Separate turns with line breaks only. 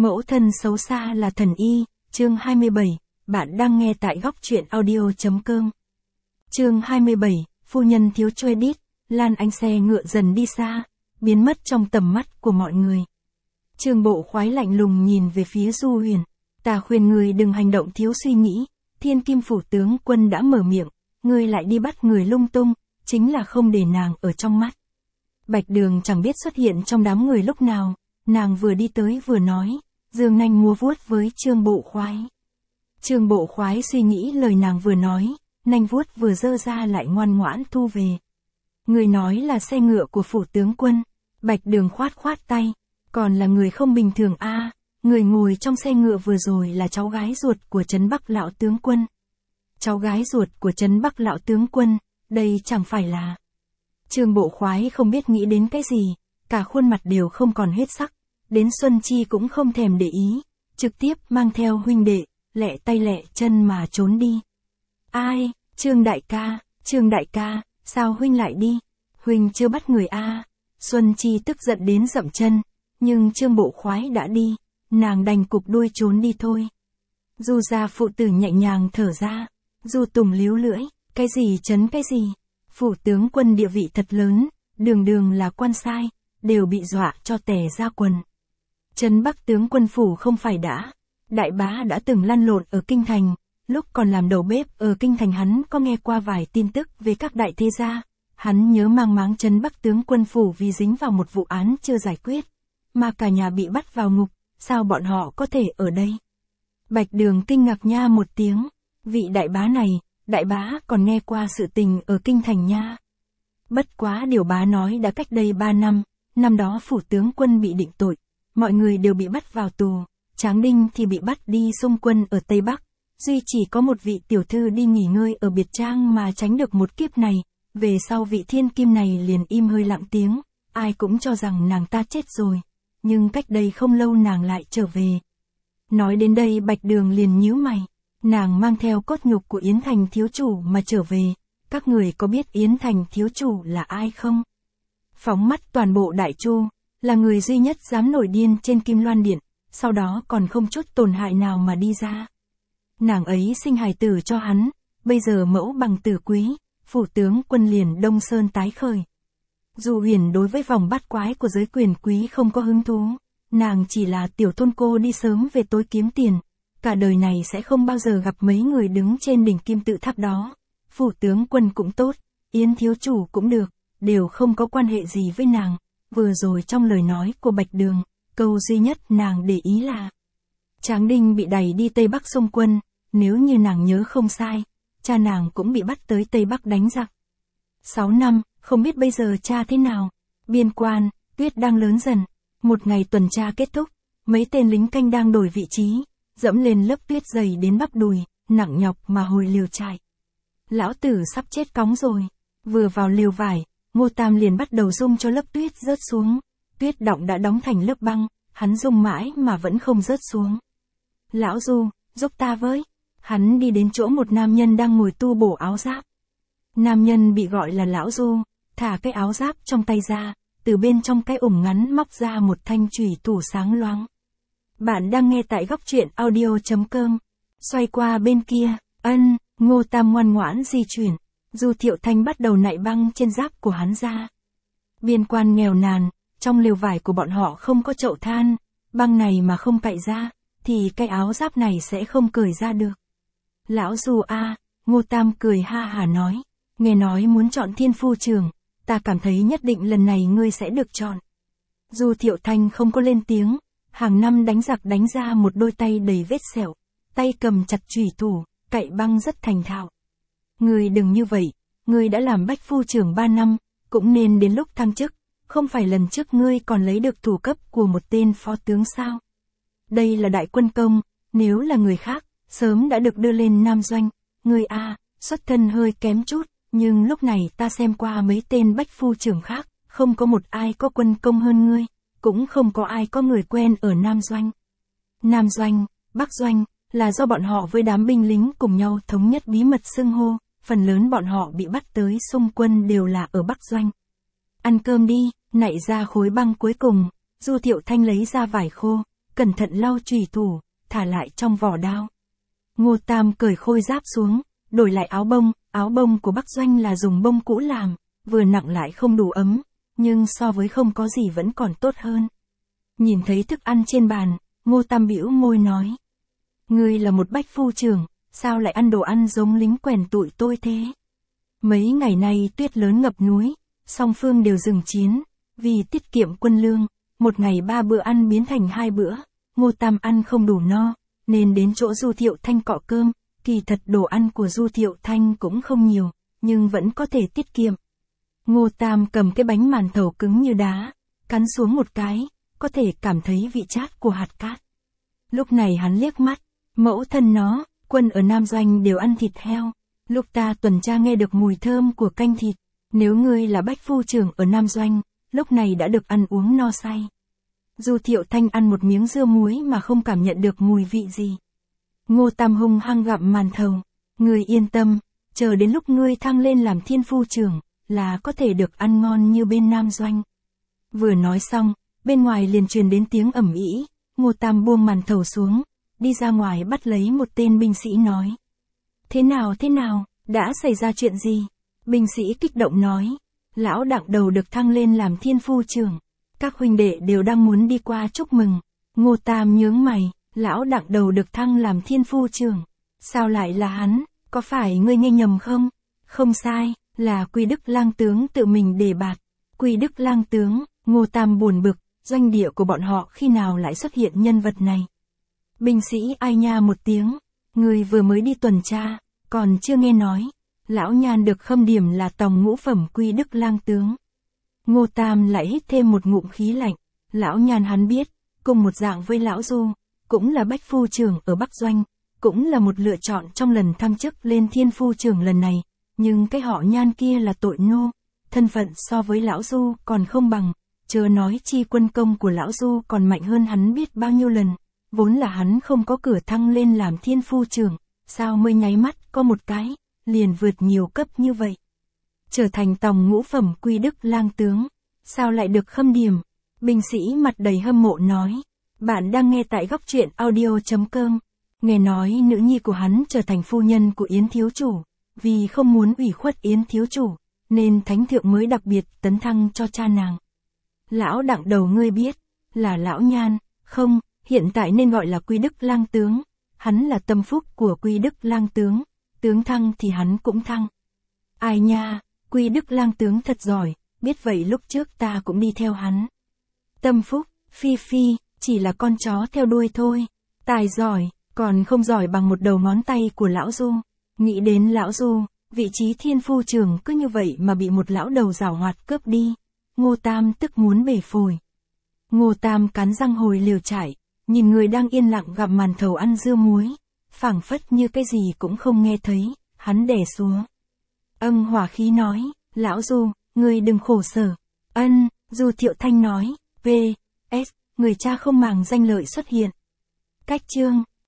Mẫu thân xấu xa là thần y, chương 27, bạn đang nghe tại góc truyện audio.com. Chương 27, phu nhân thiếu credit, Lan Anh xe ngựa dần đi xa, biến mất trong tầm mắt của mọi người. Trương Bộ Khoái lạnh lùng nhìn về phía Du Huyền, ta khuyên người đừng hành động thiếu suy nghĩ, Thiên Kim phủ tướng quân đã mở miệng, ngươi lại đi bắt người lung tung, chính là không để nàng ở trong mắt. Bạch Đường chẳng biết xuất hiện trong đám người lúc nào, nàng vừa đi tới vừa nói, giương nanh múa vuốt với Trương Bộ Khoái. Trương Bộ Khoái suy nghĩ lời nàng vừa nói, nanh vuốt vừa giơ ra lại ngoan ngoãn thu về. Người nói là xe ngựa của phủ tướng quân, Bạch Đường khoát khoát tay, còn là người không bình thường a, người ngồi trong xe ngựa vừa rồi là cháu gái ruột của Trấn Bắc lão tướng quân. Cháu gái ruột của Trấn Bắc lão tướng quân, đây chẳng phải là... Trương Bộ Khoái không biết nghĩ đến cái gì, cả khuôn mặt đều không còn huyết sắc, đến Xuân Chi cũng không thèm để ý, trực tiếp mang theo huynh đệ, lẹ tay lẹ chân mà trốn đi. Ai, Trương đại ca, sao huynh lại đi? Huynh chưa bắt người a. Xuân Chi tức giận đến dậm chân, nhưng Trương Bộ Khoái đã đi, nàng đành cụp đuôi trốn đi thôi. Du gia phụ tử nhẹ nhàng thở ra, Du Tùng líu lưỡi, cái gì chấn cái gì? Phủ tướng quân địa vị thật lớn, đường đường là quan sai, đều bị dọa cho tè ra quần. Trấn Bắc tướng quân phủ không phải đại bá đã từng lăn lộn ở kinh thành, lúc còn làm đầu bếp ở kinh thành hắn có nghe qua vài tin tức về các đại thế gia, hắn nhớ mang máng Trấn Bắc tướng quân phủ vì dính vào một vụ án chưa giải quyết, mà cả nhà bị bắt vào ngục, sao bọn họ có thể ở đây? Bạch Đường kinh ngạc nha một tiếng, vị đại bá này, đại bá còn nghe qua sự tình ở kinh thành nha. Bất quá điều bá nói đã cách đây 3 năm, năm đó phủ tướng quân bị định tội, mọi người đều bị bắt vào tù, Tráng Đinh thì bị bắt đi xung quân ở Tây Bắc, duy chỉ có một vị tiểu thư đi nghỉ ngơi ở biệt trang mà tránh được một kiếp này, về sau vị thiên kim này liền im hơi lặng tiếng, ai cũng cho rằng nàng ta chết rồi, nhưng cách đây không lâu nàng lại trở về. Nói đến đây Bạch Đường liền nhíu mày, nàng mang theo cốt nhục của Yến Thành thiếu chủ mà trở về, các người có biết Yến Thành thiếu chủ là ai không? Phóng mắt toàn bộ Đại Chu, là người duy nhất dám nổi điên trên Kim Loan Điện, sau đó còn không chút tổn hại nào mà đi ra. Nàng ấy sinh hài tử cho hắn, bây giờ mẫu bằng tử quý, phủ tướng quân liền Đông Sơn tái khởi. Du Huyền đối với vòng bát quái của giới quyền quý không có hứng thú, nàng chỉ là tiểu thôn cô đi sớm về tối kiếm tiền, cả đời này sẽ không bao giờ gặp mấy người đứng trên đỉnh kim tự tháp đó. Phủ tướng quân cũng tốt, Yến thiếu chủ cũng được, đều không có quan hệ gì với nàng. Vừa rồi trong lời nói của Bạch Đường, câu duy nhất nàng để ý là Tráng Đinh bị đẩy đi Tây Bắc xung quân, nếu như nàng nhớ không sai, cha nàng cũng bị bắt tới Tây Bắc đánh giặc. 6 năm, không biết bây giờ cha thế nào. Biên quan, tuyết đang lớn dần, một ngày tuần tra kết thúc, mấy tên lính canh đang đổi vị trí, dẫm lên lớp tuyết dày đến bắp đùi, nặng nhọc mà hồi liều trại. Lão tử sắp chết cóng rồi, vừa vào liều vải, Ngô Tam liền bắt đầu rung cho lớp tuyết rớt xuống, tuyết đọng đã đóng thành lớp băng, hắn rung mãi mà vẫn không rớt xuống. Lão Du, giúp ta với. Hắn đi đến chỗ một nam nhân đang ngồi tu bổ áo giáp. Nam nhân bị gọi là Lão Du, thả cái áo giáp trong tay ra, từ bên trong cái ủng ngắn móc ra một thanh chùy thủ sáng loáng. Bạn đang nghe tại góc truyện audio.com. Xoay qua bên kia, Ngô Tam ngoan ngoãn di chuyển, Du Thiệu Thanh bắt đầu nạy băng trên giáp của hắn ra. Biên quan nghèo nàn, trong lều vải của bọn họ không có chậu than, băng này mà không cạy ra, thì cái áo giáp này sẽ không cởi ra được. Lão Du a, Ngô Tam cười ha hả nói, nghe nói muốn chọn thiên phu trường, ta cảm thấy nhất định lần này ngươi sẽ được chọn. Du Thiệu Thanh không có lên tiếng, hàng năm đánh giặc đánh ra một đôi tay đầy vết sẹo, tay cầm chặt chùy thủ, cạy băng rất thành thạo. Ngươi đừng như vậy, ngươi đã làm bách phu trưởng 3 năm, cũng nên đến lúc thăng chức, không phải lần trước ngươi còn lấy được thủ cấp của một tên phó tướng sao? Đây là đại quân công, nếu là người khác, sớm đã được đưa lên Nam Doanh, ngươi xuất thân hơi kém chút, nhưng lúc này ta xem qua mấy tên bách phu trưởng khác, không có một ai có quân công hơn ngươi, cũng không có ai có người quen ở Nam Doanh. Nam Doanh, Bắc Doanh, là do bọn họ với đám binh lính cùng nhau thống nhất bí mật xưng hô, phần lớn bọn họ bị bắt tới xung quân đều là ở Bắc Doanh. Ăn cơm đi, nạy ra khối băng cuối cùng, Du Thiệu Thanh lấy ra vải khô, cẩn thận lau chùy thủ, thả lại trong vỏ đao. Ngô Tam cởi khôi giáp xuống, đổi lại áo bông của Bắc Doanh là dùng bông cũ làm, vừa nặng lại không đủ ấm, nhưng so với không có gì vẫn còn tốt hơn. Nhìn thấy thức ăn trên bàn, Ngô Tam bĩu môi nói. Ngươi là một bách phu trưởng, sao lại ăn đồ ăn giống lính quèn tụi tôi thế? Mấy ngày nay tuyết lớn ngập núi, song phương đều dừng chiến, vì tiết kiệm quân lương, một ngày 3 bữa ăn biến thành 2 bữa, Ngô Tam ăn không đủ no, nên đến chỗ Du Thiệu Thanh cọ cơm, kỳ thật đồ ăn của Du Thiệu Thanh cũng không nhiều, nhưng vẫn có thể tiết kiệm. Ngô Tam cầm cái bánh màn thầu cứng như đá, cắn xuống một cái, có thể cảm thấy vị chát của hạt cát. Lúc này hắn liếc mắt, mẫu thân nó, quân ở Nam Doanh đều ăn thịt heo, lúc ta tuần tra nghe được mùi thơm của canh thịt, nếu ngươi là bách phu trưởng ở Nam Doanh, lúc này đã được ăn uống no say. Du Thiệu Thanh ăn một miếng dưa muối mà không cảm nhận được mùi vị gì. Ngô Tam hung hăng gặm màn thầu, ngươi yên tâm, chờ đến lúc ngươi thăng lên làm thiên phu trưởng, là có thể được ăn ngon như bên Nam Doanh. Vừa nói xong, bên ngoài liền truyền đến tiếng ầm ĩ, Ngô Tam buông màn thầu xuống, đi ra ngoài bắt lấy một tên binh sĩ nói. Thế nào, đã xảy ra chuyện gì? Binh sĩ kích động nói, lão Đặng Đầu được thăng lên làm thiên phu trưởng, các huynh đệ đều đang muốn đi qua chúc mừng. Ngô Tam nhướng mày, lão Đặng Đầu được thăng làm thiên phu trưởng, sao lại là hắn, có phải ngươi nghe nhầm không? Không sai, là Quy Đức lang tướng tự mình đề bạt. Quy Đức lang tướng, Ngô Tam buồn bực, doanh địa của bọn họ khi nào lại xuất hiện nhân vật này? Binh sĩ ai nha một tiếng, người vừa mới đi tuần tra, còn chưa nghe nói, lão Nhan được khâm điểm là tòng ngũ phẩm Quy Đức lang tướng. Ngô Tam lại hít thêm một ngụm khí lạnh, lão Nhan hắn biết, cùng một dạng với lão Du, cũng là bách phu trưởng ở Bắc Doanh, cũng là một lựa chọn trong lần thăng chức lên thiên phu trưởng lần này, nhưng cái họ Nhan kia là tội nô, thân phận so với lão Du còn không bằng, chớ nói chi quân công của lão Du còn mạnh hơn hắn biết bao nhiêu lần, vốn là hắn không có cửa thăng lên làm thiên phu trưởng, sao mới nháy mắt có một cái, liền vượt nhiều cấp như vậy. Trở thành tòng ngũ phẩm Quy Đức lang tướng, sao lại được khâm điểm? Binh sĩ mặt đầy hâm mộ nói, bạn đang nghe tại góc truyện audio.com, nghe nói nữ nhi của hắn trở thành phu nhân của Yến thiếu chủ, vì không muốn ủy khuất Yến thiếu chủ, nên thánh thượng mới đặc biệt tấn thăng cho cha nàng. Lão Đặng Đầu ngươi biết, là lão Nhan, không, hiện tại nên gọi là Quy Đức lang tướng, hắn là tâm phúc của Quy Đức lang tướng, tướng thăng thì hắn cũng thăng. Ai nha, Quy Đức lang tướng thật giỏi, biết vậy lúc trước ta cũng đi theo hắn. Tâm phúc, phi, chỉ là con chó theo đuôi thôi, tài giỏi, còn không giỏi bằng một đầu ngón tay của lão Du. Nghĩ đến lão Du, vị trí thiên phu trưởng cứ như vậy mà bị một lão đầu giảo hoạt cướp đi, Ngô Tam tức muốn bể phổi. Ngô Tam cắn răng hồi liều trại, nhìn người đang yên lặng gặm màn thầu ăn dưa muối, phảng phất như cái gì cũng không nghe thấy, hắn đè xuống. Hỏa khí nói, lão Du, ngươi đừng khổ sở. Du Thiệu Thanh nói, V.S. người cha không màng danh lợi xuất hiện. Cách chương